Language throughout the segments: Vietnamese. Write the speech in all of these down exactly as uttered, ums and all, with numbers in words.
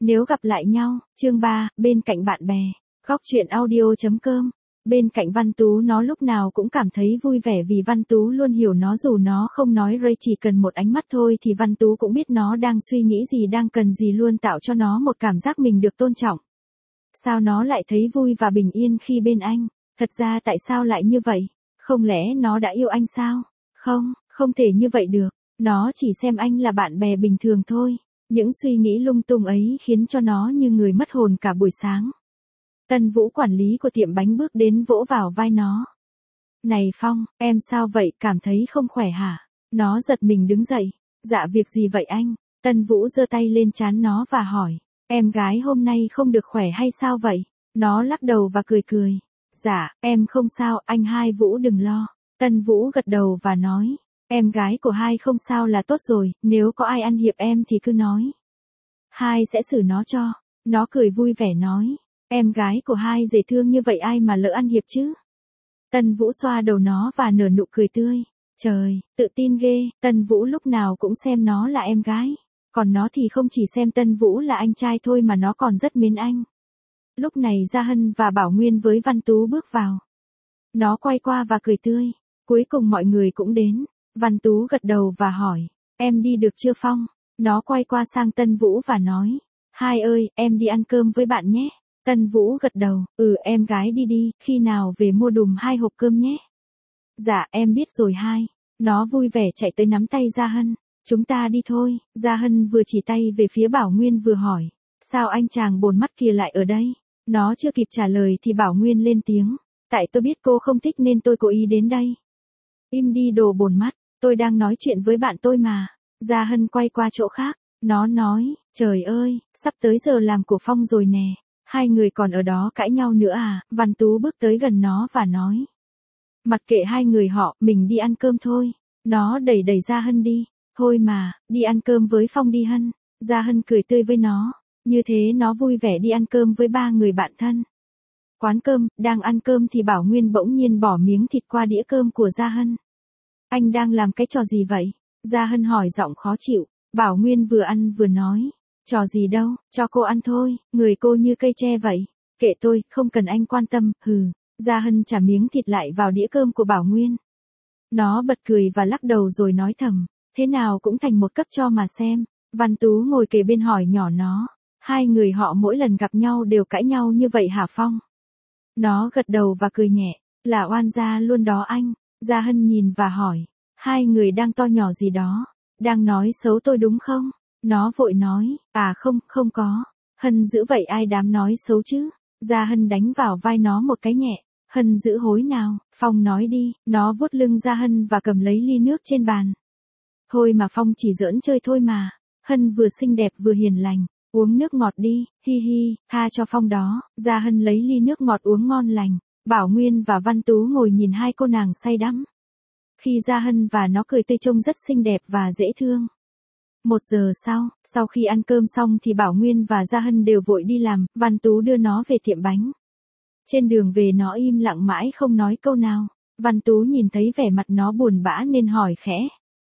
Nếu gặp lại nhau, chương ba, bên cạnh bạn bè. Góc truyện audio.com. Bên cạnh Văn Tú nó lúc nào cũng cảm thấy vui vẻ vì Văn Tú luôn hiểu nó dù nó không nói Ray chỉ cần một ánh mắt thôi thì Văn Tú cũng biết nó đang suy nghĩ gì đang cần gì luôn tạo cho nó một cảm giác mình được tôn trọng. Sao nó lại thấy vui và bình yên khi bên anh? Thật ra tại sao lại như vậy? Không lẽ nó đã yêu anh sao? Không, không thể như vậy được. Nó chỉ xem anh là bạn bè bình thường thôi. Những suy nghĩ lung tung ấy khiến cho nó như người mất hồn cả buổi sáng. Tân Vũ quản lý của tiệm bánh bước đến vỗ vào vai nó. Này Phong, em sao vậy, cảm thấy không khỏe hả? Nó giật mình đứng dậy. Dạ việc gì vậy anh? Tân Vũ giơ tay lên trán nó và hỏi. Em gái hôm nay không được khỏe hay sao vậy? Nó lắc đầu và cười cười. Dạ, em không sao, anh Hai Vũ đừng lo. Tân Vũ gật đầu và nói. Em gái của Hai không sao là tốt rồi, nếu có ai ăn hiếp em thì cứ nói. Hai sẽ xử nó cho. Nó cười vui vẻ nói. Em gái của Hai dễ thương như vậy ai mà lỡ ăn hiếp chứ? Tân Vũ xoa đầu nó và nở nụ cười tươi. Trời, tự tin ghê, Tân Vũ lúc nào cũng xem nó là em gái. Còn nó thì không chỉ xem Tân Vũ là anh trai thôi mà nó còn rất mến anh. Lúc này Gia Hân và Bảo Nguyên với Văn Tú bước vào. Nó quay qua và cười tươi. Cuối cùng mọi người cũng đến. Văn Tú gật đầu và hỏi. Em đi được chưa Phong? Nó quay qua sang Tân Vũ và nói. Hai ơi, em đi ăn cơm với bạn nhé. Tân Vũ gật đầu. Ừ em gái đi đi, khi nào về mua đùm hai hộp cơm nhé. Dạ em biết rồi Hai. Nó vui vẻ chạy tới nắm tay Gia Hân. Chúng ta đi thôi. Gia Hân vừa chỉ tay về phía Bảo Nguyên vừa hỏi. Sao anh chàng bồn mắt kia lại ở đây? Nó chưa kịp trả lời thì Bảo Nguyên lên tiếng. Tại tôi biết cô không thích nên tôi cố ý đến đây. Im đi đồ bồn mắt, tôi đang nói chuyện với bạn tôi mà. Gia Hân quay qua chỗ khác. Nó nói, trời ơi, sắp tới giờ làm của Phong rồi nè. Hai người còn ở đó cãi nhau nữa à? Văn Tú bước tới gần nó và nói. Mặc kệ hai người họ, mình đi ăn cơm thôi. Nó đẩy đẩy Gia Hân đi. Thôi mà, đi ăn cơm với Phong đi Hân. Gia Hân cười tươi với nó. Như thế nó vui vẻ đi ăn cơm với ba người bạn thân. Quán cơm, đang ăn cơm thì Bảo Nguyên bỗng nhiên bỏ miếng thịt qua đĩa cơm của Gia Hân. Anh đang làm cái trò gì vậy? Gia Hân hỏi giọng khó chịu. Bảo Nguyên vừa ăn vừa nói. Trò gì đâu, cho cô ăn thôi, người cô như cây tre vậy. Kệ tôi, không cần anh quan tâm, hừ. Gia Hân trả miếng thịt lại vào đĩa cơm của Bảo Nguyên. Nó bật cười và lắc đầu rồi nói thầm. Thế nào cũng thành một cấp cho mà xem. Văn Tú ngồi kề bên hỏi nhỏ nó. Hai người họ mỗi lần gặp nhau đều cãi nhau như vậy hả Phong? Nó gật đầu và cười nhẹ. Là oan gia luôn đó anh. Gia Hân nhìn và hỏi. Hai người đang to nhỏ gì đó. Đang nói xấu tôi đúng không? Nó vội nói. À không, không có. Hân giữ vậy ai dám nói xấu chứ? Gia Hân đánh vào vai nó một cái nhẹ. Hân giữ hối nào? Phong nói đi. Nó vuốt lưng Gia Hân và cầm lấy ly nước trên bàn. Thôi mà Phong chỉ giỡn chơi thôi mà. Hân vừa xinh đẹp vừa hiền lành. Uống nước ngọt đi, hi hi, tha cho Phong đó. Gia Hân lấy ly nước ngọt uống ngon lành. Bảo Nguyên và Văn Tú ngồi nhìn hai cô nàng say đắm. Khi Gia Hân và nó cười tươi trông rất xinh đẹp và dễ thương. Một giờ sau, sau khi ăn cơm xong thì Bảo Nguyên và Gia Hân đều vội đi làm, Văn Tú đưa nó về tiệm bánh. Trên đường về nó im lặng mãi không nói câu nào. Văn Tú nhìn thấy vẻ mặt nó buồn bã nên hỏi khẽ.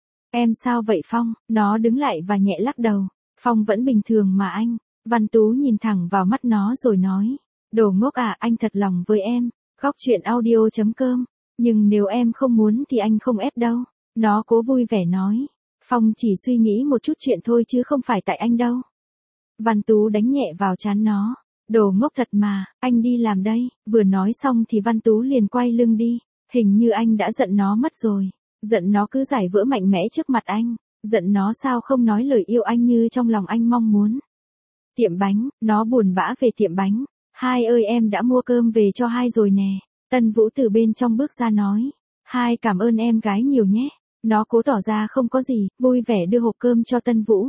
Em sao vậy Phong? Nó đứng lại và nhẹ lắc đầu. Phong vẫn bình thường mà anh. Văn Tú nhìn thẳng vào mắt nó rồi nói. Đồ ngốc à, anh thật lòng với em. Góc truyện audio.com. Nhưng nếu em không muốn thì anh không ép đâu. Nó cố vui vẻ nói. Phong chỉ suy nghĩ một chút chuyện thôi chứ không phải tại anh đâu. Văn Tú đánh nhẹ vào trán nó. Đồ ngốc thật mà, anh đi làm đây. Vừa nói xong thì Văn Tú liền quay lưng đi. Hình như anh đã giận nó mất rồi. Giận nó cứ giải vỡ mạnh mẽ trước mặt anh. Giận nó sao không nói lời yêu anh như trong lòng anh mong muốn. Tiệm bánh, nó buồn bã về tiệm bánh. Hai ơi em đã mua cơm về cho Hai rồi nè. Tân Vũ từ bên trong bước ra nói. Hai cảm ơn em gái nhiều nhé. Nó cố tỏ ra không có gì, vui vẻ đưa hộp cơm cho Tân Vũ.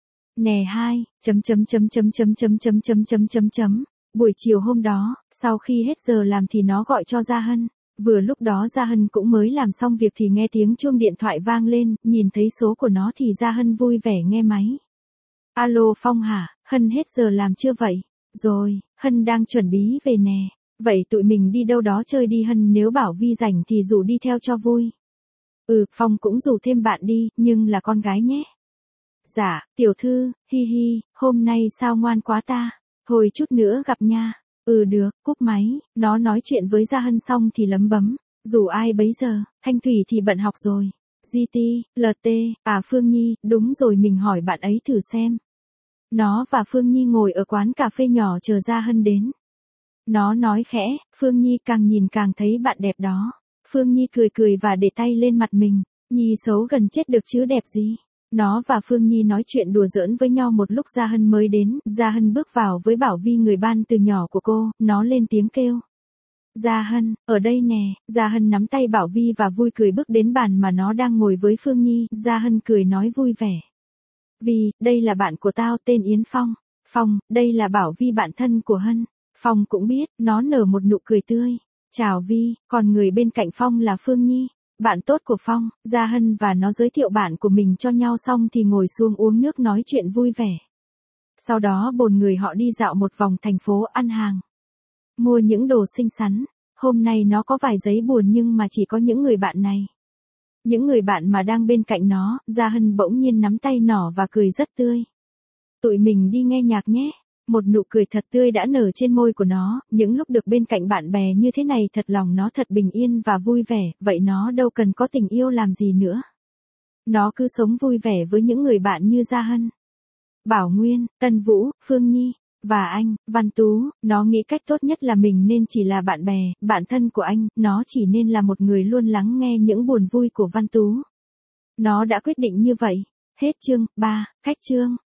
Nè Hai, chấm chấm chấm chấm chấm chấm chấm chấm chấm chấm chấm. Buổi chiều hôm đó, sau khi hết giờ làm thì nó gọi cho Gia Hân. Vừa lúc đó Gia Hân cũng mới làm xong việc thì nghe tiếng chuông điện thoại vang lên, nhìn thấy số của nó thì Gia Hân vui vẻ nghe máy. Alo Phong hả, Hân hết giờ làm chưa vậy? Rồi, Hân đang chuẩn bị về nè. Vậy tụi mình đi đâu đó chơi đi Hân, nếu bảo Vi rảnh thì rủ đi theo cho vui. Ừ, Phong cũng rủ thêm bạn đi, nhưng là con gái nhé. Dạ, tiểu thư, hi hi, hôm nay sao ngoan quá ta, hồi chút nữa gặp nha. Ừ được, cúp máy, nó nói chuyện với Gia Hân xong thì lấm bấm, dù ai bấy giờ, Thanh Thủy thì bận học rồi. giê tê, lờ tê, à Phương Nhi, đúng rồi mình hỏi bạn ấy thử xem. Nó và Phương Nhi ngồi ở quán cà phê nhỏ chờ Gia Hân đến. Nó nói khẽ, Phương Nhi càng nhìn càng thấy bạn đẹp đó. Phương Nhi cười cười và để tay lên mặt mình, Nhi xấu gần chết được chứ đẹp gì. Nó và Phương Nhi nói chuyện đùa giỡn với nhau một lúc Gia Hân mới đến, Gia Hân bước vào với Bảo Vi người ban từ nhỏ của cô, nó lên tiếng kêu. Gia Hân, ở đây nè, Gia Hân nắm tay Bảo Vi và vui cười bước đến bàn mà nó đang ngồi với Phương Nhi, Gia Hân cười nói vui vẻ. Vi, đây là bạn của tao tên Yến Phong. Phong, đây là Bảo Vi bạn thân của Hân. Phong cũng biết, nó nở một nụ cười tươi. Chào Vi, còn người bên cạnh Phong là Phương Nhi. Bạn tốt của Phong, Gia Hân và nó giới thiệu bạn của mình cho nhau xong thì ngồi xuống uống nước nói chuyện vui vẻ. Sau đó bồn người họ đi dạo một vòng thành phố ăn hàng. Mua những đồ xinh xắn. Hôm nay nó có vài giấy buồn nhưng mà chỉ có những người bạn này. Những người bạn mà đang bên cạnh nó, Gia Hân bỗng nhiên nắm tay nó và cười rất tươi. Tụi mình đi nghe nhạc nhé. Một nụ cười thật tươi đã nở trên môi của nó, những lúc được bên cạnh bạn bè như thế này thật lòng nó thật bình yên và vui vẻ, vậy nó đâu cần có tình yêu làm gì nữa. Nó cứ sống vui vẻ với những người bạn như Gia Hân, Bảo Nguyên, Tân Vũ, Phương Nhi, và anh, Văn Tú, nó nghĩ cách tốt nhất là mình nên chỉ là bạn bè, bạn thân của anh, nó chỉ nên là một người luôn lắng nghe những buồn vui của Văn Tú. Nó đã quyết định như vậy. Hết chương ba, khách chương.